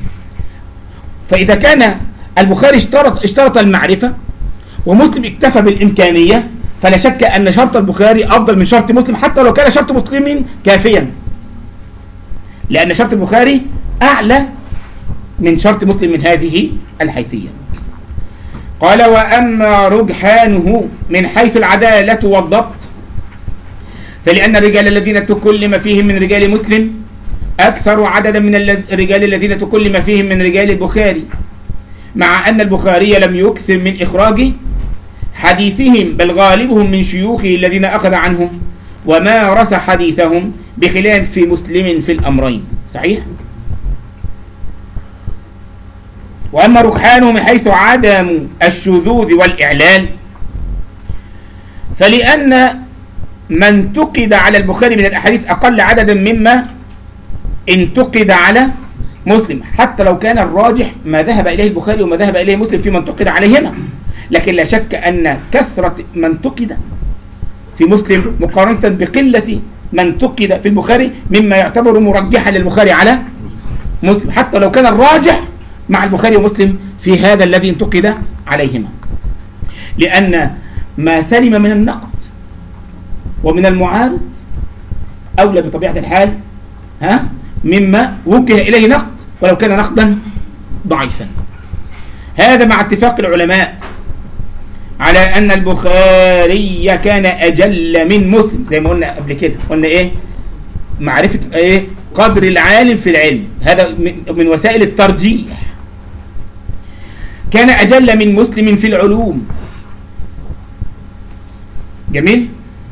فإذا كان البخاري اشترط, اشترط المعرفة ومسلم اكتفى بالإمكانية، فلا شك أن شرط البخاري أفضل من شرط مسلم، حتى لو كان شرط مسلم كافيا، لأن شرط البخاري أعلى من شرط مسلم من هذه الحيثية. قال: وأما رجحانه من حيث العدالة والضبط فلأن الرجال الذين تكلم فيهم من رجال مسلم أكثر عددا من الرجال الذين تكلم فيهم من رجال البخاري، مع أن البخاري لم يكثر من إخراج حديثهم، بل غالبهم من شيوخه الذين أخذ عنهم ومارس حديثهم، بخلاف في مسلم في الأمرين. صحيح؟ وأما رجحانه من حيث عدم الشذوذ والإعلال، فلأن من انتقد على البخاري من الأحاديث أقل عددا مما انتقد على مسلم، حتى لو كان الراجح ما ذهب إليه البخاري وما ذهب إليه مسلم فيما انتقد عليهما. لكن لا شك أن كثرة من انتقد في مسلم مقارنة بقلة من انتقد في البخاري مما يعتبر مرجحا للبخاري على مسلم، حتى لو كان الراجح مع البخاري ومسلم في هذا الذي انتقد عليهما، لأن ما سلم من النقد ومن المعارض أولى بطبيعة الحال ها مما وجه إليه نقد ولو كان نقدا ضعيفا. هذا مع اتفاق العلماء على أن البخاري كان أجل من مسلم، زي ما قلنا قبل كده، قلنا إيه؟ معرفة إيه؟ قدر العالم في العلم، هذا من وسائل الترجيح. كان أجل من مسلم في العلوم. جميل.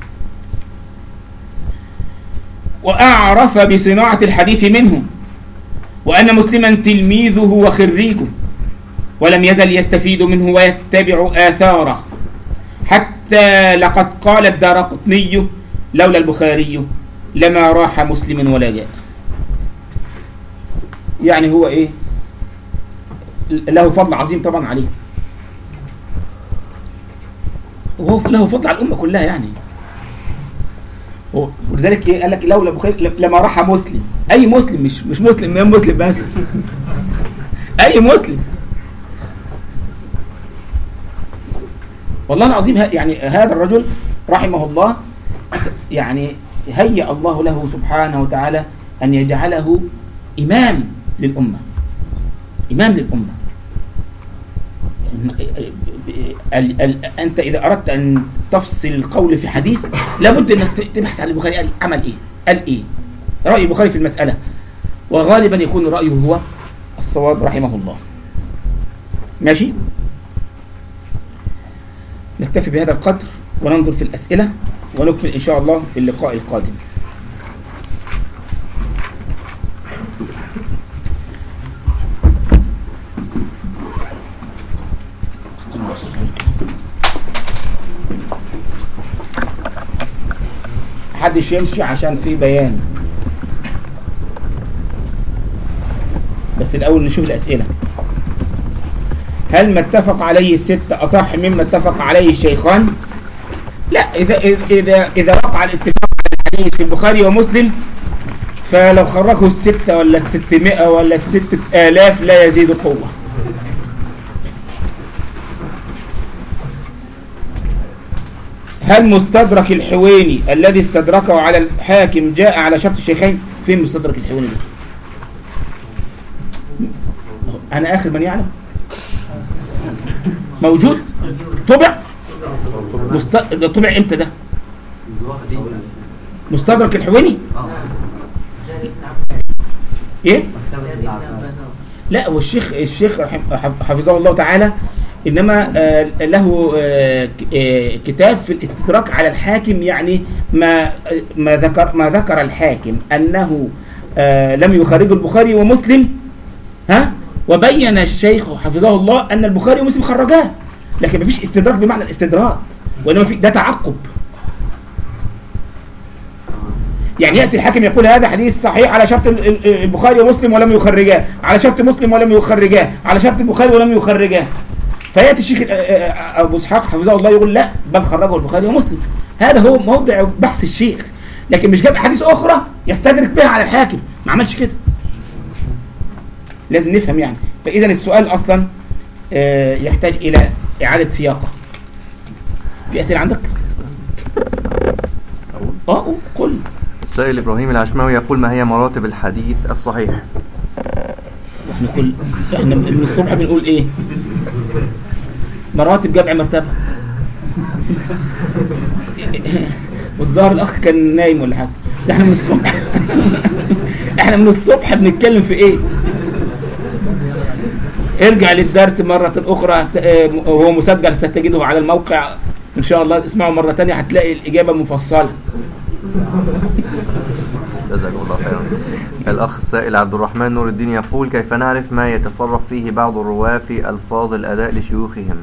وأعرف بصناعة الحديث منه، وأن مسلما تلميذه وخريجه، ولم يزل يستفيد منه ويتبع آثاره، حتى لقد قال الدارقطني: لولا البخاري لما راح مسلم ولا جاء. يعني هو إيه؟ له فضل عظيم طبعا عليه، وهو له فضل على الأمة كلها يعني. ولذلك إيه؟ قال لك لولا البخاري لما راح مسلم. أي مسلم، مش مش مسلم من مسلم بس أي مسلم. والله العظيم يعني هذا الرجل رحمه الله يعني هيأ الله له سبحانه وتعالى أن يجعله إمام للأمة، إمام للأمة. أنت إذا أردت أن تفصل القول في حديث لابد أنك تبحث عن البخاري قال عمل إيه، قال إيه، رأي البخاري في المسألة، وغالبا يكون رأيه هو الصواب رحمه الله. ماشي، نكتفي بهذا القدر وننظر في الأسئلة ونكمل إن شاء الله في اللقاء القادم. محدش يمشي عشان في بيان، بس الأول نشوف الأسئلة. هل ما اتفق عليه الستة أصح مما اتفق عليه الشيخان؟ لا، إذا إذا إذا وقع الاتفاق على الحديث في البخاري ومسلم فلو خرجه الستة ولا الستمائة ولا الستة آلاف لا يزيد قوة. هل مستدرك الحويني الذي استدركه على الحاكم جاء على شرط الشيخين؟ فين مستدرك الحويني ده؟ أنا آخر من يعلم. موجود؟ طبع؟ مست... ده طبع امتى ده؟ مستدرك الحويني؟ ايه؟ لا، هو الشيخ الشيخ حفظه الله تعالى انما آه له آه آه كتاب في الاستدراك على الحاكم، يعني ما ما ذكر ما ذكر الحاكم انه آه لم يخرج البخاري ومسلم، ها، وبين الشيخ حفظه الله ان البخاري ومسلم خرجاه، لكن ما فيش استدراك بمعنى الاستدراك، وانما في ده تعقب. يعني ياتي الحاكم يقول هذا حديث صحيح على شرط البخاري ومسلم ولم يخرجاه، على شرط مسلم ولم يخرجاه، على شرط البخاري ولم يخرجاه، فياتي الشيخ ابو اسحاق حفظه الله يقول لا بل خرجه البخاري ومسلم. هذا هو موضع بحث الشيخ، لكن مش جاب احاديث اخرى يستدرك بها على الحاكم، ما عملش كده. لازم نفهم يعني. فاذا السؤال اصلا يحتاج الى اعاده سياقه. في اسئله عندك؟ اه قل. السائل ابراهيم العشماوي يقول: ما هي مراتب الحديث الصحيح؟ احنا كل احنا من الصبح بنقول ايه؟ مراتب جمع مرتبه. والظاهر الاخ كان نايم ولا حاجه. احنا من الصبح احنا من الصبح بنتكلم في ايه؟ ارجع للدرس مرة اخرى وهو مسجل ستجده على الموقع ان شاء الله، اسمعوا مرة تانية هتلاقي الاجابة مفصلة. جزاك الله خيرا. الأخ السائل عبد الرحمن نور الدين يقول: كيف نعرف ما يتصرف فيه بعض الرواة في ألفاظ الأداء لشيوخهم؟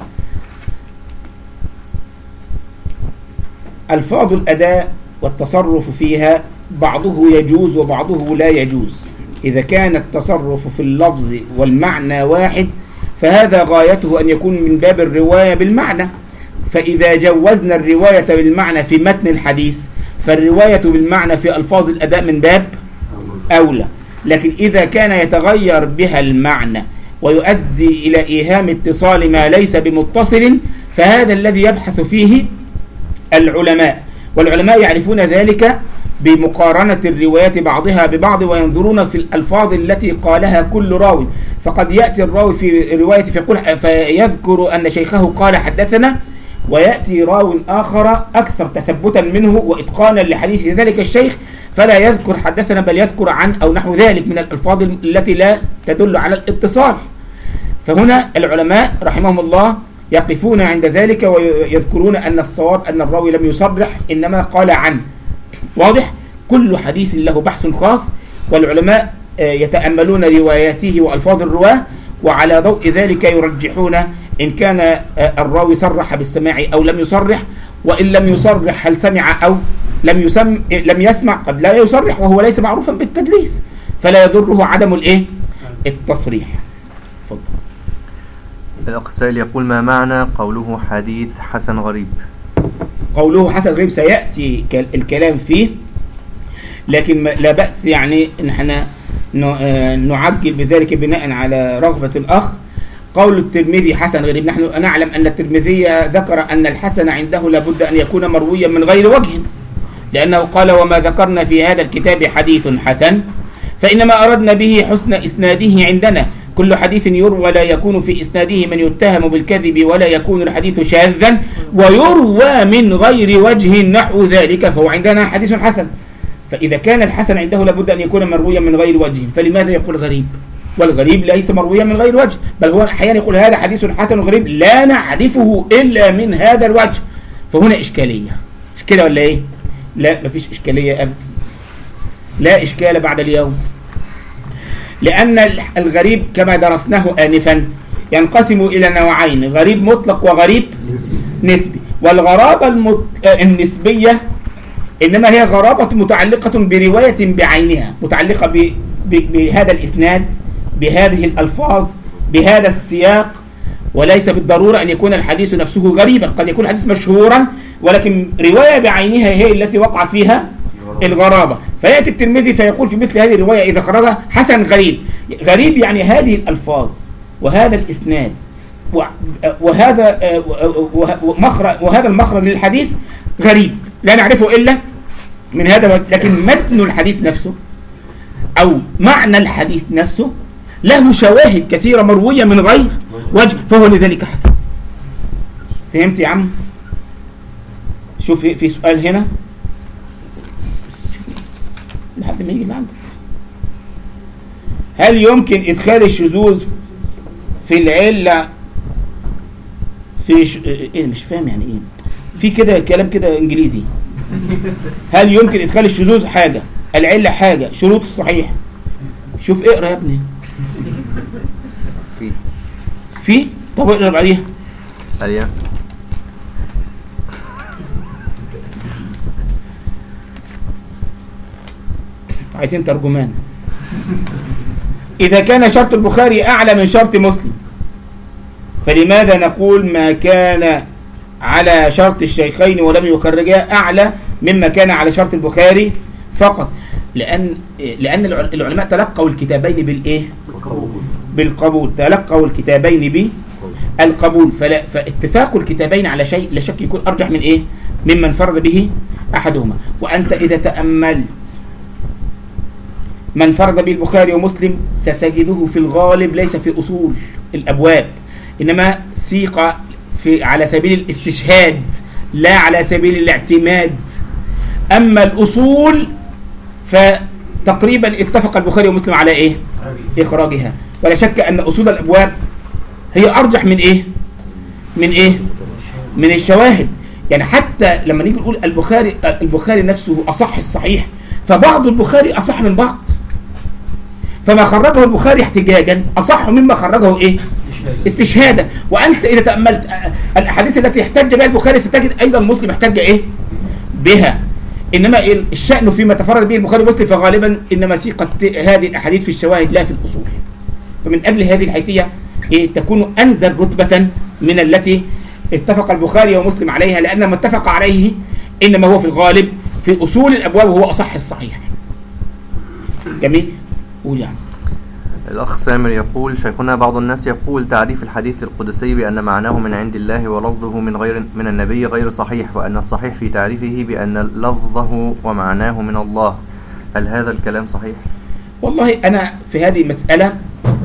ألفاظ الأداء والتصرف فيها بعضه يجوز وبعضه لا يجوز. إذا كان التصرف في اللفظ والمعنى واحد فهذا غايته أن يكون من باب الرواية بالمعنى، فإذا جوزنا الرواية بالمعنى في متن الحديث فالرواية بالمعنى في ألفاظ الأداء من باب أولى. لكن إذا كان يتغير بها المعنى ويؤدي إلى إيهام اتصال ما ليس بمتصل فهذا الذي يبحث فيه العلماء، والعلماء يعرفون ذلك بمقارنة الروايات بعضها ببعض وينظرون في الألفاظ التي قالها كل راوي. فقد يأتي الراوي في رواية فيقول فيذكر أن شيخه قال حدثنا، ويأتي راو آخر أكثر تثبتا منه وإتقانا لحديث ذلك الشيخ فلا يذكر حدثنا بل يذكر عن أو نحو ذلك من الألفاظ التي لا تدل على الاتصال. فهنا العلماء رحمهم الله يقفون عند ذلك ويذكرون أن الصواب أن الراوي لم يصرح إنما قال عنه. واضح؟ كل حديث له بحث خاص، والعلماء يتأملون رواياته وألفاظ الرواه وعلى ضوء ذلك يرجحون إن كان الراوي صرح بالسماع أو لم يصرح، وإن لم يصرح هل سمع أو لم يسم لم يسمع. قد لا يصرح وهو ليس معروفا بالتدليس فلا يضره عدم الإيه؟ التصريح. فضل. الأخ السائل يقول: ما معنى قوله حديث حسن غريب؟ قوله حسن غريب سيأتي الكلام فيه، لكن لا بأس يعني إن احنا نعجل بذلك بناء على رغبة الأخ. قول الترمذي حسن غريب، نحن نعلم أن الترمذي ذكر أن الحسن عنده لابد أن يكون مرويا من غير وجه، لأنه قال: وما ذكرنا في هذا الكتاب حديث حسن فإنما أردنا به حسن إسناده عندنا. كل حديث يروى لا يكون في إسناده من يتهم بالكذب ولا يكون الحديث شاذا ويروى من غير وجه نحو ذلك فهو عندنا حديث حسن. فإذا كان الحسن عنده لابد أن يكون مرويا من غير وجه، فلماذا يقول غريب؟ والغريب ليس مرويا من غير وجه، بل هو أحيانا يقول هذا حديث حسن غريب لا نعرفه إلا من هذا الوجه. فهنا إشكالية. مش كده ولا إيه؟ لا، مفيش إشكالية أبدا، لا إشكال بعد اليوم، لأن الغريب كما درسناه آنفا ينقسم إلى نوعين: غريب مطلق وغريب نسبي. والغرابة المت... النسبية إنما هي غرابة متعلقة برواية بعينها، متعلقة ب... ب... بهذا الإسناد، بهذه الألفاظ، بهذا السياق، وليس بالضرورة أن يكون الحديث نفسه غريبا. قد يكون الحديث مشهورا ولكن رواية بعينها هي التي وقعت فيها الغرابة. فيأتي الترمذي فيقول في مثل هذه الرواية إذا خرجها حسن غريب. غريب يعني هذه الألفاظ وهذا الإسناد وهذا ومخرج وهذا المخرج للحديث غريب لا نعرفه إلا من هذا. لكن متن الحديث نفسه أو معنى الحديث نفسه له شواهد كثيرة مروية من غير وجه فهو لذلك حسن. فهمت يا عم؟ شوف في سؤال هنا لحد ما يجي معنا: هل يمكن إدخال الشذوذ في العلة في ش... إيه مش فاهم يعني إيه في كده كلام كده إنجليزي. هل يمكن إدخال الشذوذ حاجة، العلة حاجة، شروط الصحيح؟ شوف اقرأ يا ابني. في في طب اقرأ بعديها. أيوة. عايزين ترجمان. إذا كان شرط البخاري أعلى من شرط مسلم فلماذا نقول ما كان على شرط الشيخين ولم يخرجا أعلى مما كان على شرط البخاري فقط؟ لأن لأن العلماء تلقوا الكتابين بالإيه؟ بالقبول. تلقوا الكتابين بالقبول، فلا فاتفاق الكتابين على شيء لا شك يكون أرجح من إيه؟ ممن فرد به أحدهما. وأنت إذا تأملت من فرد به البخاري ومسلم ستجده في الغالب ليس في أصول الأبواب، إنما سيق في على سبيل الاستشهاد لا على سبيل الاعتماد. أما الأصول فتقريبا اتفق البخاري ومسلم على إيه؟ إخراجها. ولا شك أن أصول الأبواب هي أرجح من إيه؟ من إيه؟ من الشواهد. يعني حتى لما نيجي نقول البخاري البخاري نفسه أصح الصحيح فبعض البخاري أصح من بعض، فما خرجه البخاري احتجاجا أصح مما خرجه إيه؟ استشهادا. وأنت إذا تأملت الأحاديث التي احتج بها البخاري ستجد أيضا مسلم احتج إيه؟ بها. إنما الشأن فيما تفرد به البخاري ومسلم فغالبا إنما سيقت هذه الأحاديث في الشواهد لا في الأصول. فمن أجل هذه الحيثية إيه؟ تكون أنزل رتبة من التي اتفق البخاري ومسلم عليها، لأن ما اتفق عليه إنما هو في الغالب في أصول الأبواب وهو أصح الصحيح. جميل؟ قول يعني. الأخ سامر يقول: شيخنا بعض الناس يقول تعريف الحديث القدسي بأن معناه من عند الله ولفظه من غير من النبي غير صحيح، وأن الصحيح في تعريفه بأن لفظه ومعناه من الله. هل هذا الكلام صحيح؟ والله أنا في هذه المسألة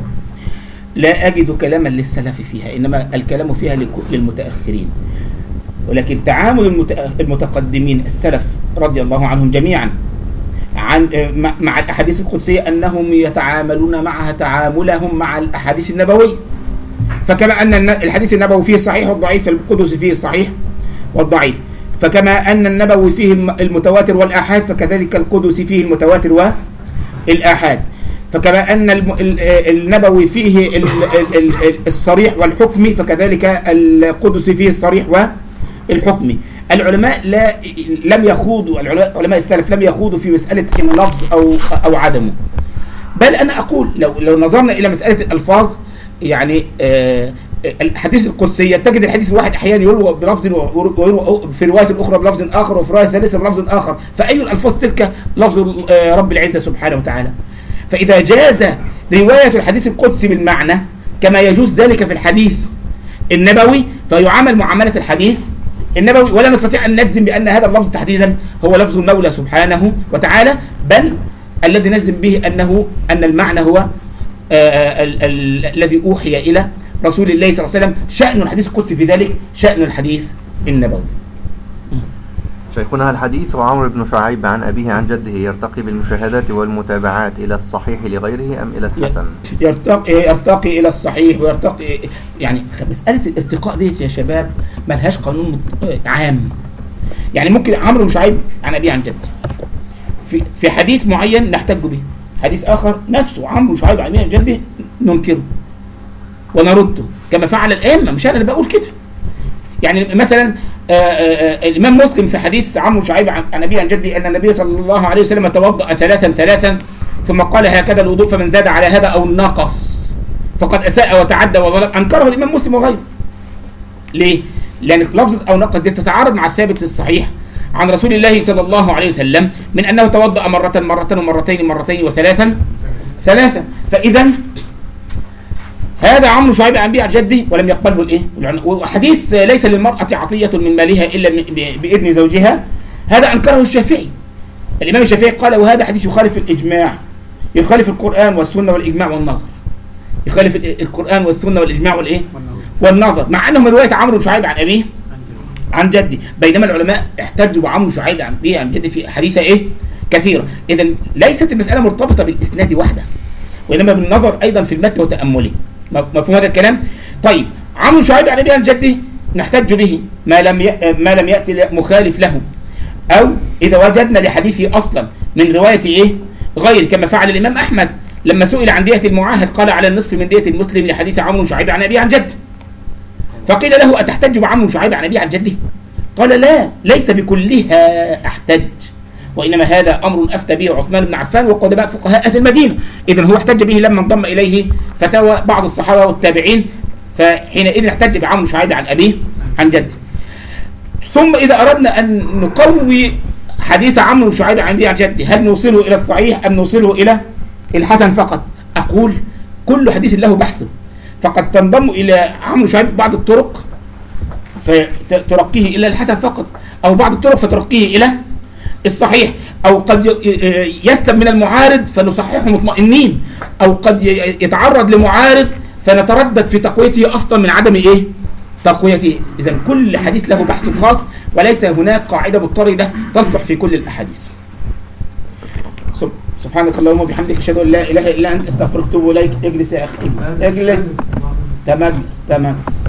لا أجد كلاما للسلف فيها، إنما الكلام فيها للمتأخرين. ولكن تعامل المتقدمين السلف رضي الله عنهم جميعا عن مع الأحاديث القدسية أنهم يتعاملون معها تعاملهم مع الأحاديث النبوية. فكما أن الحديث النبوي فيه الصحيح والضعيف، فالقدس فيه الصحيح والضعيف. فكما أن النبوي فيه المتواتر والآحاد، فكذلك القدس فيه المتواتر والآحاد. فكما أن النبوي فيه الصريح والحكمي، فكذلك القدس فيه الصريح والحكمي. العلماء لا لم يخوضوا، علماء السلف لم يخوضوا في مسألة اللفظ أو أو عدمه. بل أنا أقول لو لو نظرنا إلى مسألة الألفاظ، يعني آه الحديث القدسية تجد الحديث الواحد أحيانا يروى بلفظ ويروى في رواية أخرى بلفظ آخر، وفي رواية ثالثة بلفظ آخر. فأي الألفاظ تلك لفظ آه رب العزة سبحانه وتعالى. فإذا جاز رواية الحديث القدسي بالمعنى كما يجوز ذلك في الحديث النبوي، فيعامل معاملة الحديث النبوي، ولا نستطيع أن نجزم بأن هذا اللفظ تحديدا هو لفظ المولى سبحانه وتعالى، بل الذي نجزم به أنه أن المعنى هو الذي أوحي إلى رسول الله صلى الله عليه وسلم. شأن الحديث القدسي في ذلك شأن الحديث النبوي. شيخنا الحديث وعمرو بن شعيب عن أبيه عن جده يرتقي بالمشاهدات والمتابعات إلى الصحيح لغيره أم إلى الحسن؟ يرتقي, يرتقي إلى الصحيح ويرتقي، يعني مسألة الارتقاء ديت يا شباب ملهاش قانون عام. يعني ممكن عمرو بن شعيب عن أبيه عن جده في, في حديث معين نحتج به، حديث آخر نفسه عمرو بن شعيب عن أبيه عن جده ننكره ونرده كما فعل الأئمة. مش أنا اللي بقول كده. يعني مثلا آآ آآ الإمام مسلم في حديث عمرو بن شعيب عن أبيه عن جده أن النبي صلى الله عليه وسلم توضأ ثلاثا ثلاثا ثم قال هكذا الوضوء فمن زاد على هذا أو نقص فقد أساء وتعدى وظلم. أنكره الإمام مسلم وغيره. ليه؟ لأن لفظة أو نقص دي تتعارض مع الثابت الصحيح عن رسول الله صلى الله عليه وسلم من أنه توضأ مرة مرة ومرتين مرتين وثلاثا ثلاثا. فإذا هذا عمرو شعيب عن أبيه عن جده ولم يقبله الايه؟ وحديث ليس للمرأة عطية من مالها إلا بإذن زوجها، هذا أنكره الشافعي. الإمام الشافعي قال وهذا حديث يخالف الإجماع، يخالف القرآن والسنة والإجماع والنظر، يخالف القرآن والسنة والإجماع والإيه؟ والنظر، مع أنه من رواية عمرو شعيب عن أبيه عن جده. بينما العلماء احتجوا بعمرو شعيب عن أبيه عن جده في حديثة إيه؟ كثيرة. إذا ليست المسألة مرتبطة بالإسناد وحده، وإنما بالنظر أيضا في المتن وتأمله. مفهوم هذا الكلام؟ طيب عمرو شعيب عن أبيه عن جده نحتج به ما لم ما لم يأتي مخالف له، أو إذا وجدنا لحديثه أصلا من رواية إيه؟ غير، كما فعل الإمام أحمد لما سئل عن دية المعاهد قال على النصف من دية المسلم لحديث عمرو شعيب عن أبيه عن جده. فقيل له أتحتج بعمرو شعيب عن أبيه عن جده؟ قال لا، ليس بكلها أحتج، وإنما هذا أمر أفتى به عثمان بن عفان وقدماء فقهاء أهل المدينة. إذن هو احتج به لما انضم إليه فتاوى بعض الصحابة والتابعين، فحينئذ احتج بعمرو شعيب عن أبيه عن جده. ثم إذا أردنا أن نقوي حديث عمرو شعيب عن أبيه عن جده، هل نوصله إلى الصحيح أم نوصله إلى الحسن فقط؟ أقول كل حديث له بحث، فقد تنضم إلى عمرو شعيب بعض الطرق فترقيه إلى الحسن فقط، أو بعض الطرق فترقيه إلى الصحيح، أو قد يسلم من المعارض فنصححه مطمئنين، أو قد يتعرض لمعارض فنتردد في تقويته أصلا من عدم إيه؟ تقويته. إذن كل حديث له بحث خاص، وليس هناك قاعدة مضطردة تصلح في كل الأحاديث. سبحانك اللهم وبحمدك أشهد أن لا إله إلا أنت أستغفرك وأتوب إليك. اجلس يا أخي، اجلس. تمام تمام.